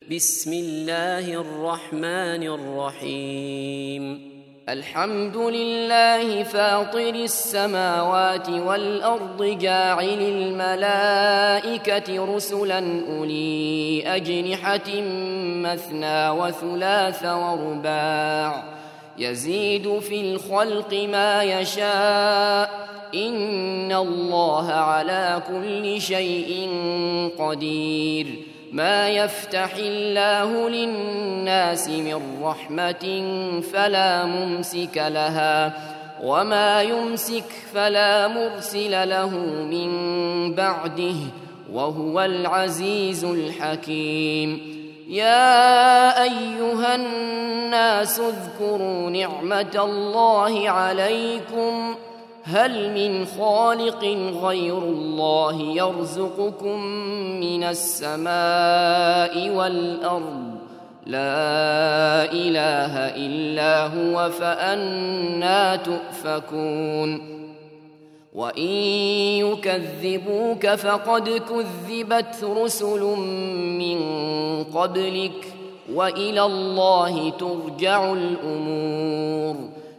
بسم الله الرحمن الرحيم الحمد لله فاطر السماوات والأرض جاعل الملائكة رسلا أولي أجنحة مثنى وثلاث ورباع يزيد في الخلق ما يشاء إن الله على كل شيء قدير ما يفتح الله للناس من رحمة فلا ممسك لها وما يمسك فلا مرسل له من بعده وهو العزيز الحكيم يا أيها الناس اذكروا نعمة الله عليكم هل من خالق غير الله يرزقكم من السماء والأرض لا إله إلا هو فأنى تؤفكون وإن يكذبوك فقد كذبت رسل من قبلك وإلى الله ترجع الأمور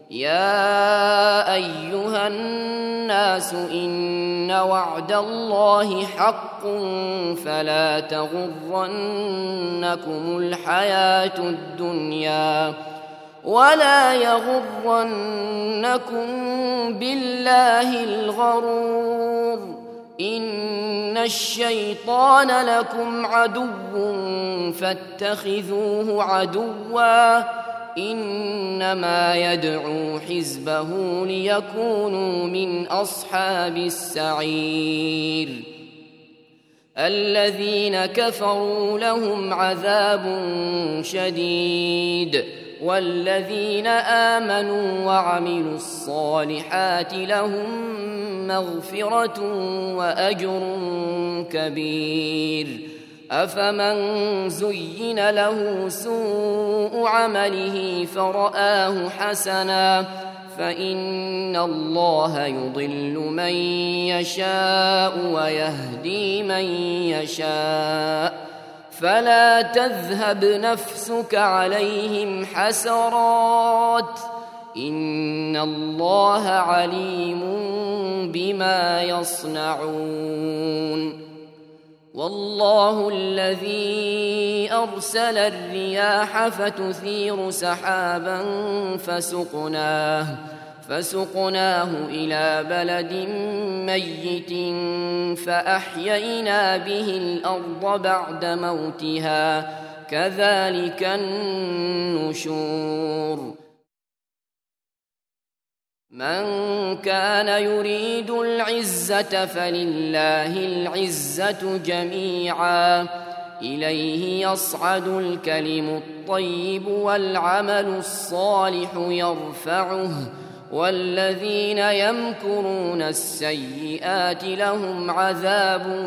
يا أيها الناس إن وعد الله حق فلا تغرنكم الحياة الدنيا ولا يغرنكم بالله الغرور إن الشيطان لكم عدو فاتخذوه عدوا إنما يدعو حزبه ليكونوا من أصحاب السعير الذين كفروا لهم عذاب شديد والذين آمنوا وعملوا الصالحات لهم مغفرة وأجر كبير أفمن زين له سوء عمله فرآه حسنا فإن الله يضل من يشاء ويهدي من يشاء فلا تذهب نفسك عليهم حسرات إن الله عليم بما يصنعون والله الذي أرسل الرياح فتثير سحابا فسقناه إلى بلد ميت فأحيينا به الأرض بعد موتها كذلك النشور من كان يريد العزة فلله العزة جميعا إليه يصعد الكلم الطيب والعمل الصالح يرفعه والذين يمكرون السيئات لهم عذاب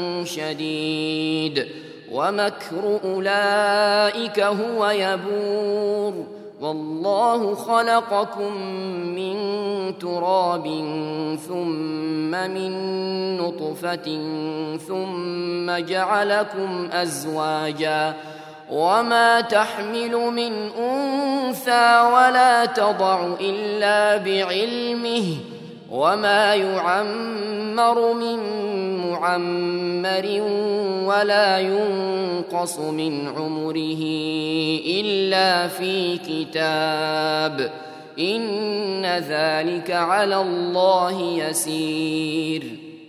شديد ومكر أولئك هو يبور والله خلقكم من تراب ثم من نطفة ثم جعلكم أزواجا وما تحمل من أنثى ولا تضع إلا بعلمه وما يعمر من معمر ولا ينقص من عمره إلا في كتاب إن ذلك على الله يسير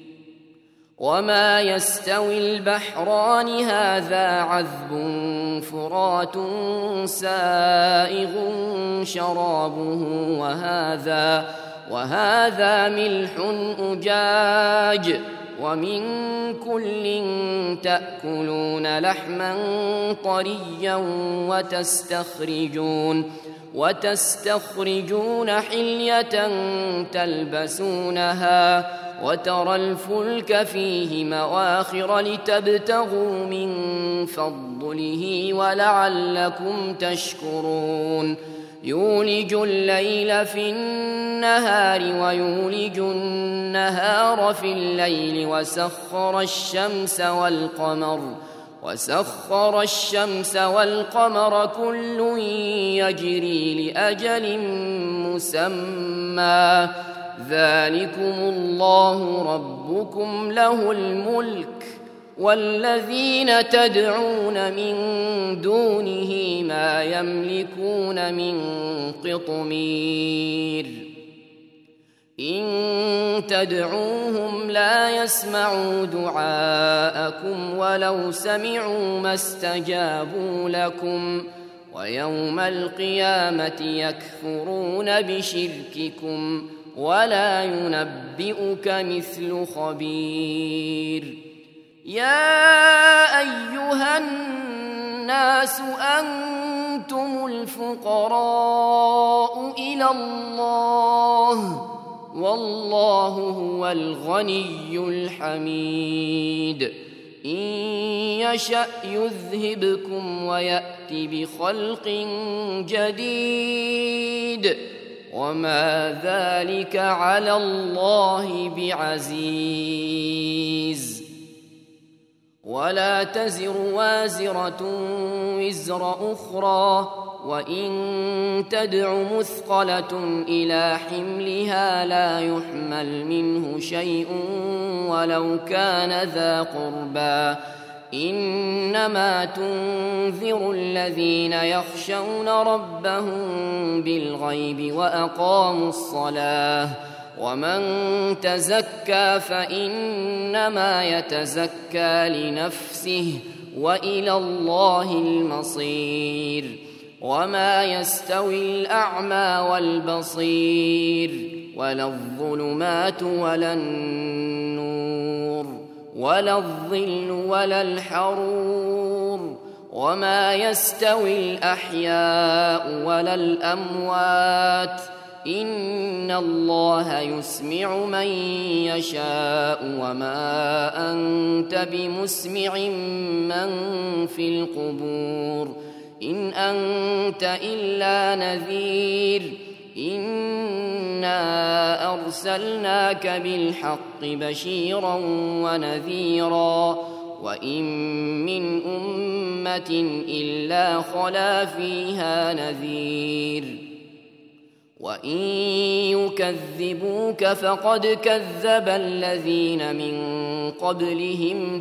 وما يستوي البحران هذا عذب فرات سائغ شرابه وهذا ملح أجاج ومن كل تأكلون لحما طريا وتستخرجون حلية تلبسونها وترى الفلك فيه مواخر لتبتغوا من فضله ولعلكم تشكرون يولج الليل في النهار ويولج النهار في الليل وسخر الشمس وسخر الشمس والقمر كل يجري لأجل مسمى ذلكم الله ربكم له الملك والذين تدعون من دونه ما يملكون من قطمير إن تدعوهم لا يسمعوا دعاءكم ولو سمعوا ما استجابوا لكم ويوم القيامة يكفرون بشرككم ولا ينبئك مثل خبير يا أيها الناس أنتم الفقراء إلى الله والله هو الغني الحميد إن يشأ يذهبكم ويأت بخلق جديد وما ذلك على الله بعزيز ولا تزر وازرة وزر أخرى وإن تدع مثقلة إلى حملها لا يحمل منه شيء ولو كان ذا قربى إنما تنذر الذين يخشون ربهم بالغيب وأقاموا الصلاة ومن تزكى فإنما يتزكى لنفسه وإلى الله المصير وما يستوي الأعمى والبصير ولا الظلمات ولا النور ولا الظل ولا الحرور وما يستوي الأحياء ولا الأموات إن الله يسمع من يشاء وما أنت بمسمع من في القبور إن أنت إلا نذير إنا أرسلناك بالحق بشيرا ونذيرا وإن من أمة إلا خلا فيها نذير وإن يكذبوك فقد كذب الذين من قبلهم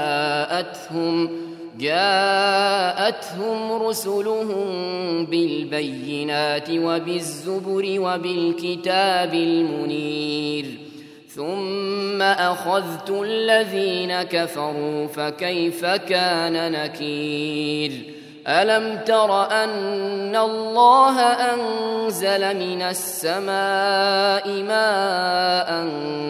جاءتهم رسلهم بالبينات وبالزبر وبالكتاب المنير ثم أخذت الذين كفروا فكيف كان نكير ألم تر أن الله أنزل من السماء ماء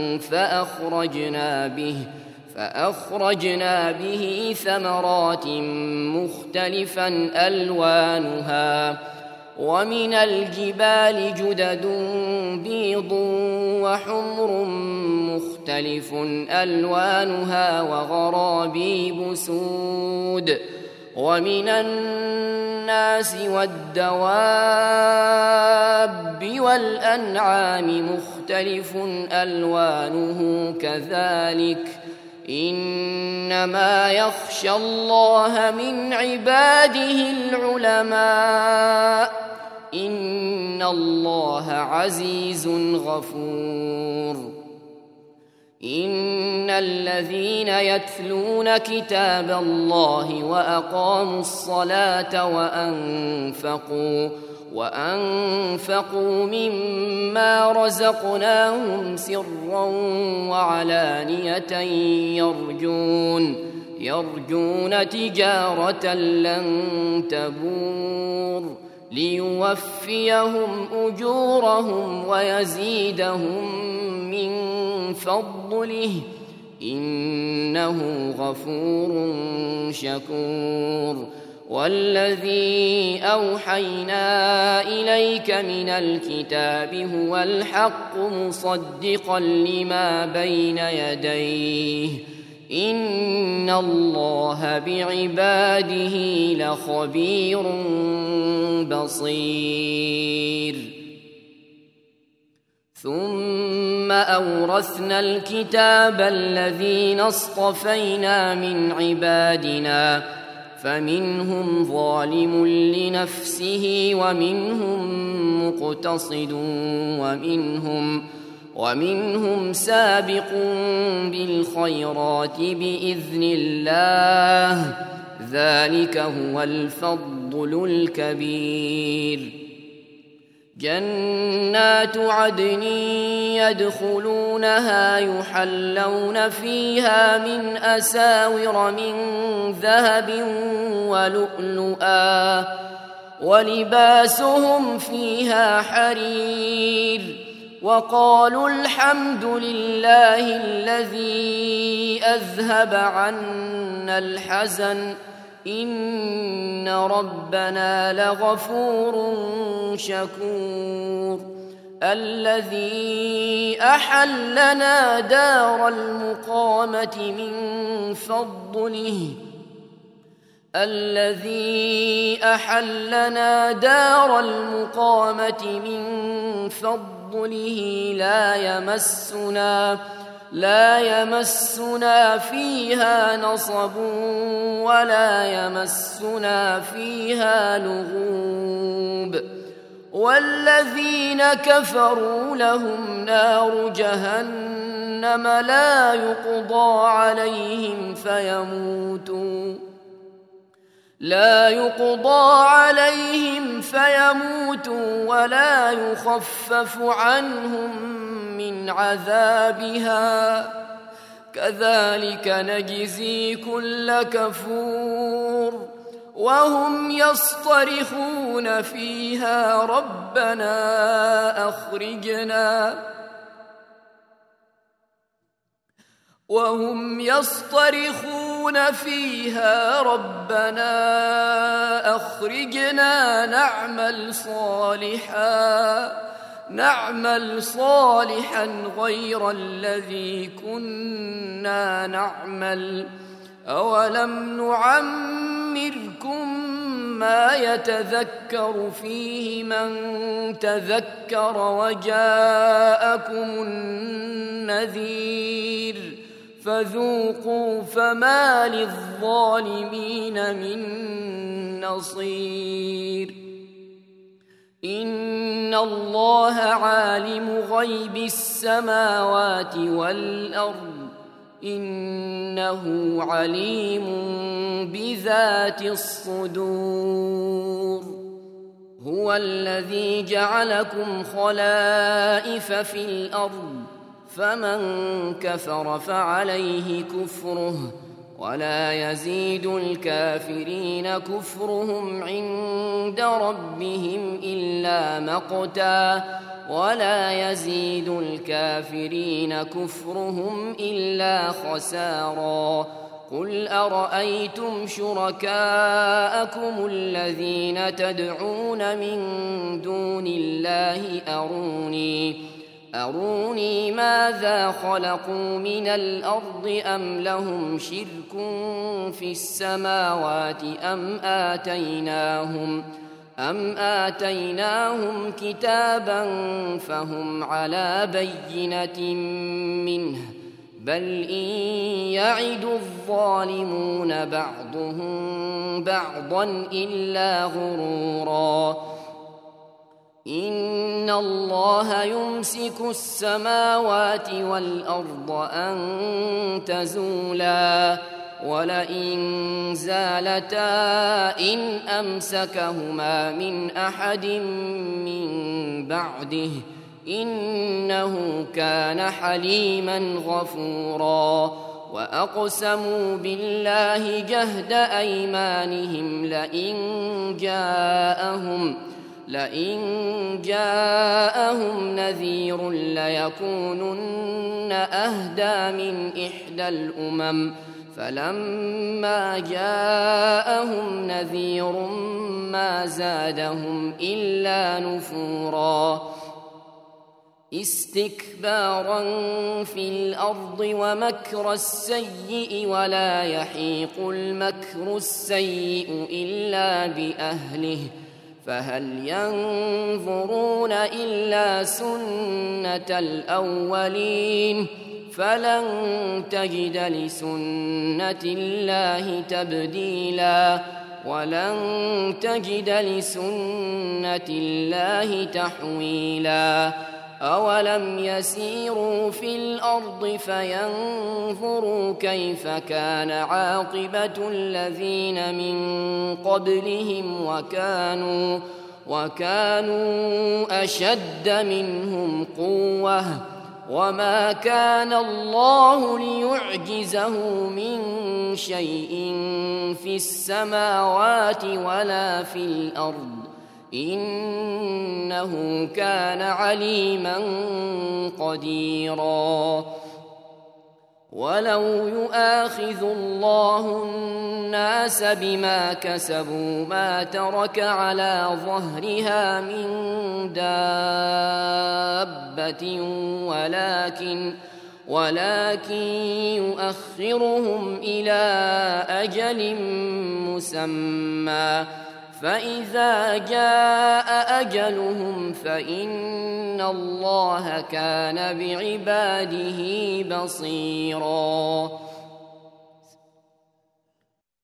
فأخرجنا به ثمرات مختلفا ألوانها ومن الجبال جدد بيض وحمر مختلف ألوانها وغرابيب سود ومن الناس والدواب والأنعام مختلف ألوانه كذلك إنما يخشى الله من عباده العلماء إن الله عزيز غفور إن الذين يتلون كتاب الله وأقاموا الصلاة وأنفقوا مما رزقناهم سرا وعلانية يرجون تجارة لن تبور ليوفيهم أجورهم ويزيدهم من فضله إنه غفور شكور والذي أوحينا إليك من الكتاب هو الحق مصدقا لما بين يديه إن الله بعباده لخبير بصير ثم أورثنا الكتاب الذين اصطفينا من عبادنا فمنهم ظالم لنفسه ومنهم مقتصد ومنهم سابق بالخيرات بإذن الله ذلك هو الفضل الكبير. جنات عدن يدخلونها يحلون فيها من أساور من ذهب ولؤلؤا ولباسهم فيها حرير وقالوا الحمد لله الذي أذهب عنا الحزن إن ربنا لغفور شكور. الذي أحلنا دار المقامة من فضله لا يمسنا فيها نصب ولا يمسنا فيها لغوب. والذين كفروا لهم نار جهنم لا يقضى عليهم فيموتوا ولا يخفف عنهم من عذابها كذلك نجزي كل كفور. وهم يصطرخون فيها ربنا أخرجنا نعمل صالحا غير الذي كنا نعمل أولم نعمركم ما يتذكر فيه من تذكر وجاءكم النذير فذوقوا فما للظالمين من نصير. إن الله عالم غيب السماوات والأرض إنه عليم بذات الصدور. هو الذي جعلكم خلائف في الأرض فمن كفر فعليه كفره ولا يزيد الكافرين كفرهم عند ربهم إلا مقتا ولا يزيد الكافرين كفرهم إلا خسارا. قل أرأيتم شركاءكم الذين تدعون من دون الله أروني ماذا خلقوا من الأرض أم لهم شرك في السماوات أم آتيناهم كتابا فهم على بينة منه بل إن يعد الظالمون بعضهم بعضا إلا غرورا. إن الله يمسك السماوات والأرض أن تزولا ولئن زالتا إن أمسكهما من أحد من بعده إنه كان حليما غفورا. وأقسموا بالله جهد أيمانهم لئن جاءهم نذير ليكونن أهدى من إحدى الأمم فلما جاءهم نذير ما زادهم إلا نفورا. استكبارا في الأرض ومكر السيء ولا يحيق المكر السيء إلا بأهله فهل ينظرون إلا سنة الأولين فلن تجد لسنة الله تبديلا ولن تجد لسنة الله تحويلا أولم يسيروا في الأرض فينظروا كيف كان عاقبة الذين من قبلهم وكانوا أشد منهم قوة وما كان الله ليعجزه من شيء في السماوات ولا في الأرض إنه كان عليما قديرا ولو يؤاخذ الله الناس بما كسبوا ما ترك على ظهرها من دابة ولكن يؤخرهم إلى أجل مسمى فإذا جاء أجلهم فإن الله كان بعباده بصيراً